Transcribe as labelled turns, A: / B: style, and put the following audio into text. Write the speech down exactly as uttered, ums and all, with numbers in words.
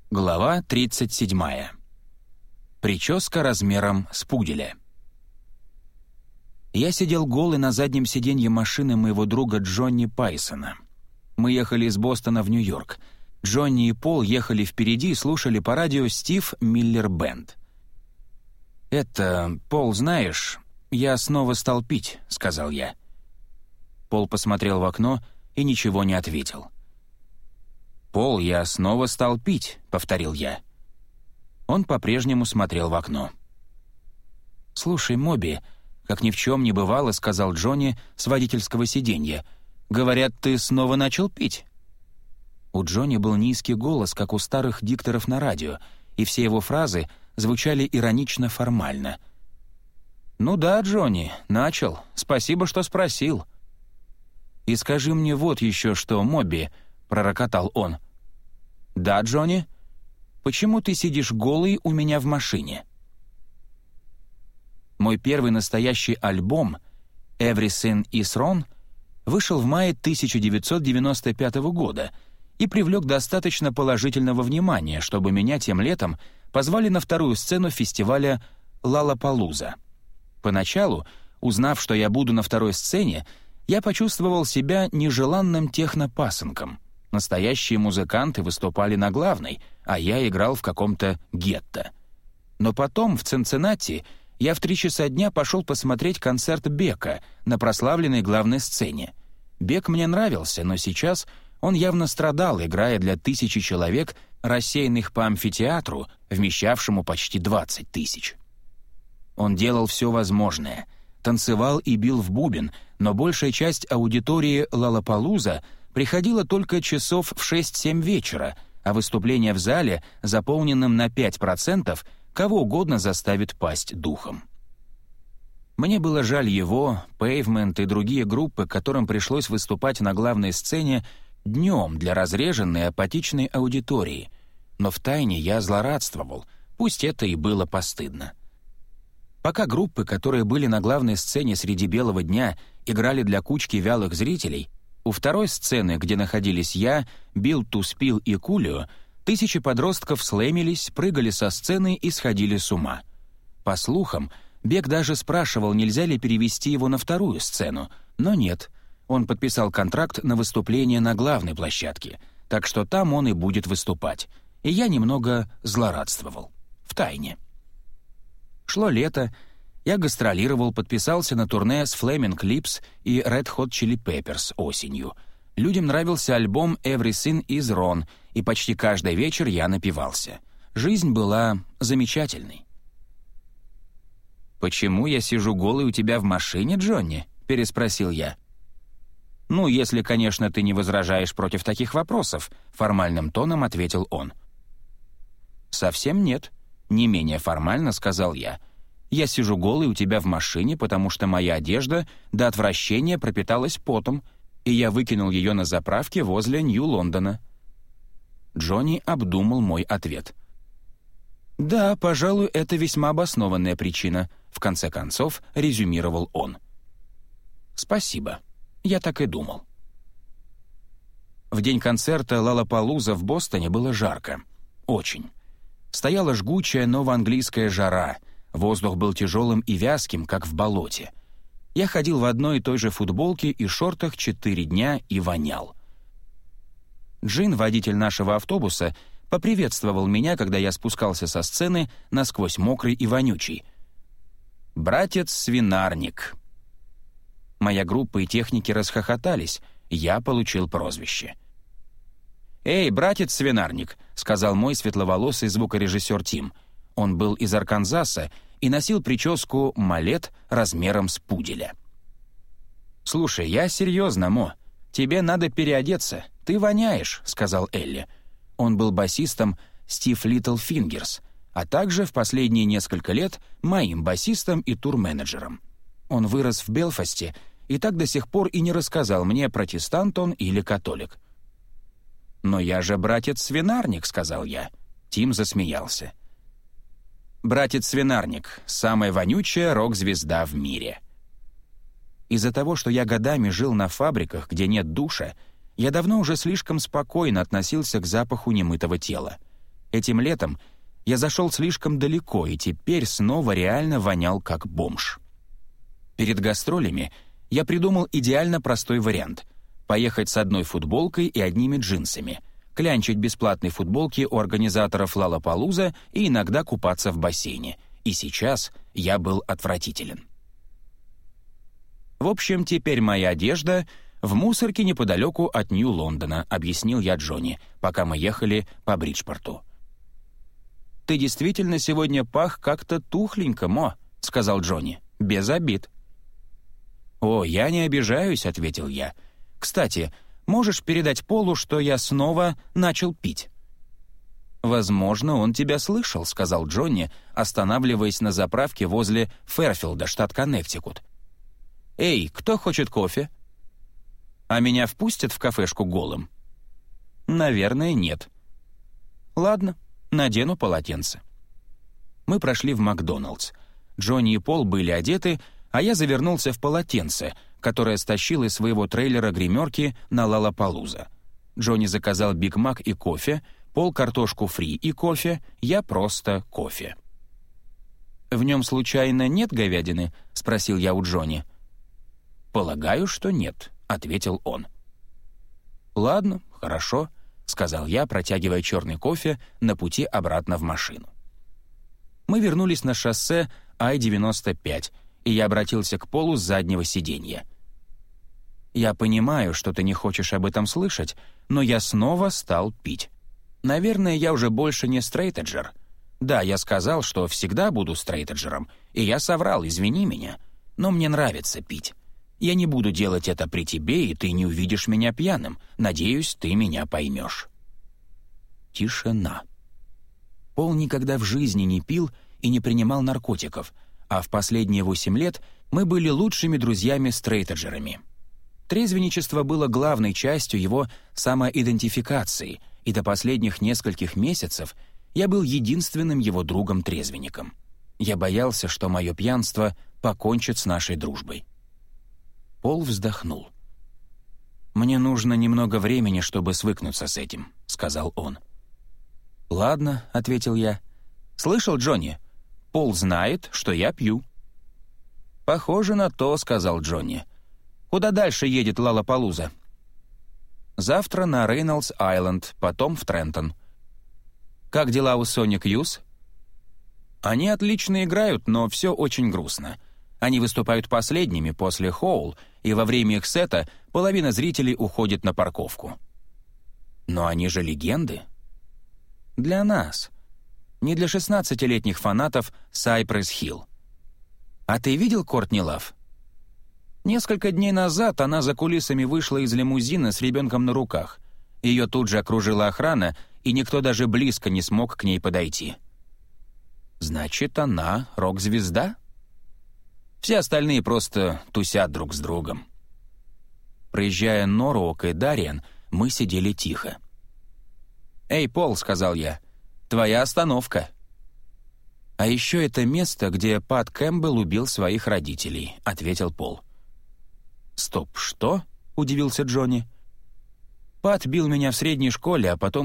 A: Глава тридцать седьмая. Прическа размером с пуделя. Я сидел голый на заднем сиденье машины моего друга Джонни Пайсона. Мы ехали из Бостона в Нью-Йорк. Джонни и Пол ехали впереди и слушали по радио Стив Миллер Бэнд. «Это, Пол, знаешь, я снова стал пить», — сказал я. Пол посмотрел в окно и ничего не ответил. «Пол, я снова стал пить», — повторил я. Он по-прежнему смотрел в окно. «Слушай, Моби», — как ни в чем не бывало, сказал Джонни с водительского сиденья, «говорят, ты снова начал пить». У Джонни был низкий голос, как у старых дикторов на радио, и все его фразы звучали иронично формально. «Ну да, Джонни, начал. Спасибо, что спросил». «И скажи мне вот еще что, Моби», — пророкотал он. «Да, Джонни? Почему ты сидишь голый у меня в машине?» Мой первый настоящий альбом «Everything is Wrong» вышел в мае тысяча девятьсот девяносто пятого года и привлек достаточно положительного внимания, чтобы меня тем летом позвали на вторую сцену фестиваля «Лалапалуза». Поначалу, узнав, что я буду на второй сцене, я почувствовал себя нежеланным технопасынком. Настоящие музыканты выступали на главной, а я играл в каком-то гетто. Но потом, в Цинциннати, я в три часа дня пошел посмотреть концерт Бека на прославленной главной сцене. Бек мне нравился, но сейчас он явно страдал, играя для тысячи человек, рассеянных по амфитеатру, вмещавшему почти двадцать тысяч. Он делал все возможное — танцевал и бил в бубен, но большая часть аудитории «Лалапалуза» приходила только часов в шесть-семь вечера, а выступление в зале, заполненном на пять процентов, кого угодно заставит пасть духом. Мне было жаль его, Pavement и другие группы, которым пришлось выступать на главной сцене днем для разреженной апатичной аудитории, но втайне я злорадствовал, пусть это и было постыдно. Пока группы, которые были на главной сцене среди белого дня, играли для кучки вялых зрителей, у второй сцены, где находились я, Билл Туспил и Кулио, тысячи подростков слэмились, прыгали со сцены и сходили с ума. По слухам, Бек даже спрашивал, нельзя ли перевести его на вторую сцену, но нет, он подписал контракт на выступление на главной площадке, так что там он и будет выступать, и я немного злорадствовал. Втайне. Шло лето, я гастролировал, подписался на турне с Flaming Lips и Red Hot Chili Peppers осенью. Людям нравился альбом «Everything is Wrong», и почти каждый вечер я напивался. Жизнь была замечательной. «Почему я сижу голый у тебя в машине, Джонни?» — переспросил я. «Ну, если, конечно, ты не возражаешь против таких вопросов», — формальным тоном ответил он. «Совсем нет», — не менее формально сказал я. «Я сижу голый у тебя в машине, потому что моя одежда до отвращения пропиталась потом, и я выкинул ее на заправке возле Нью-Лондона». Джонни обдумал мой ответ. «Да, пожалуй, это весьма обоснованная причина», — в конце концов резюмировал он. «Спасибо. Я так и думал». В день концерта «Лалапалуза» в Бостоне было жарко. Очень. Стояла жгучая новоанглийская жара, воздух был тяжелым и вязким, как в болоте. Я ходил в одной и той же футболке и шортах четыре дня и вонял. Джин, водитель нашего автобуса, поприветствовал меня, когда я спускался со сцены, насквозь мокрый и вонючий. «Братец-свинарник». Моя группа и техники расхохотались, я получил прозвище. «Эй, братец-свинарник», — сказал мой светловолосый звукорежиссер Тим. Он был из Арканзаса и носил прическу малет размером с пуделя. «Слушай, я серьезно, Мо. Тебе надо переодеться. Ты воняешь», — сказал Элли. Он был басистом Стив Литлфингерс, а также в последние несколько лет моим басистом и турменеджером. Он вырос в Белфасте и так до сих пор и не рассказал мне, протестант он или католик. «Но я же братец-свинарник», — сказал я. Тим засмеялся. «Братец-свинарник — самая вонючая рок-звезда в мире». Из-за того, что я годами жил на фабриках, где нет душа, я давно уже слишком спокойно относился к запаху немытого тела. Этим летом я зашел слишком далеко и теперь снова реально вонял как бомж. Перед гастролями я придумал идеально простой вариант — поехать с одной футболкой и одними джинсами, клянчить бесплатные футболки у организаторов Лаллапалуза и иногда купаться в бассейне. И сейчас я был отвратителен. «В общем, теперь моя одежда в мусорке неподалеку от Нью-Лондона», — объяснил я Джонни, пока мы ехали по Бриджпорту. «Ты действительно сегодня пах как-то тухленько, Мо», — сказал Джонни. «Без обид». «О, я не обижаюсь», — ответил я. «Кстати, можешь передать Полу, что я снова начал пить?» «Возможно, он тебя слышал», — сказал Джонни, останавливаясь на заправке возле Фэрфилда, штат Коннектикут. «Эй, кто хочет кофе?» «А меня впустят в кафешку голым?» «Наверное, нет». «Ладно, надену полотенце». Мы прошли в Макдоналдс. Джонни и Пол были одеты, а я завернулся в полотенце, которое стащил из своего трейлера гримерки на Лаллапалуза. Джонни заказал Биг Мак и кофе, Пол — картошку фри и кофе, я просто кофе. «В нем случайно нет говядины?» — спросил я у Джонни. «Полагаю, что нет», — ответил он. «Ладно, хорошо», — сказал я, протягивая черный кофе на пути обратно в машину. Мы вернулись на шоссе Ай девяносто пять, и я обратился к Полу с заднего сиденья. «Я понимаю, что ты не хочешь об этом слышать, но я снова стал пить. Наверное, я уже больше не стрейтеджер. Да, я сказал, что всегда буду стрейтеджером, и я соврал, извини меня, но мне нравится пить. Я не буду делать это при тебе, и ты не увидишь меня пьяным. Надеюсь, ты меня поймешь». Тишина. Пол никогда в жизни не пил и не принимал наркотиков, а в последние восемь лет мы были лучшими друзьями-стрейтеджерами. Трезвенничество было главной частью его самоидентификации, и до последних нескольких месяцев я был единственным его другом-трезвенником. Я боялся, что мое пьянство покончит с нашей дружбой. Пол вздохнул. «Мне нужно немного времени, чтобы свыкнуться с этим», — сказал он. «Ладно», — ответил я. «Слышал, Джонни? Пол знает, что я пью». «Похоже на то», — сказал Джонни. «Куда дальше едет Лаллапалуза?» «Завтра на Рейнольдс-Айленд, потом в Трентон». «Как дела у Соник Юз?» «Они отлично играют, но все очень грустно. Они выступают последними после Хоул, и во время их сета половина зрителей уходит на парковку». «Но они же легенды». «Для нас. Не для шестнадцатилетних фанатов Сайпресс-Хилл. А ты видел Кортни Лав?» Несколько дней назад она за кулисами вышла из лимузина с ребенком на руках. Ее тут же окружила охрана, и никто даже близко не смог к ней подойти. «Значит, она рок-звезда?» Все остальные просто тусят друг с другом. Проезжая Норвук и Дариан, мы сидели тихо. «Эй, Пол», — сказал я, — «твоя остановка». «А еще это место, где Пат Кэмпбелл убил своих родителей», — ответил Пол. «Стоп, что?» — удивился Джонни. «Пат бил меня в средней школе, а потом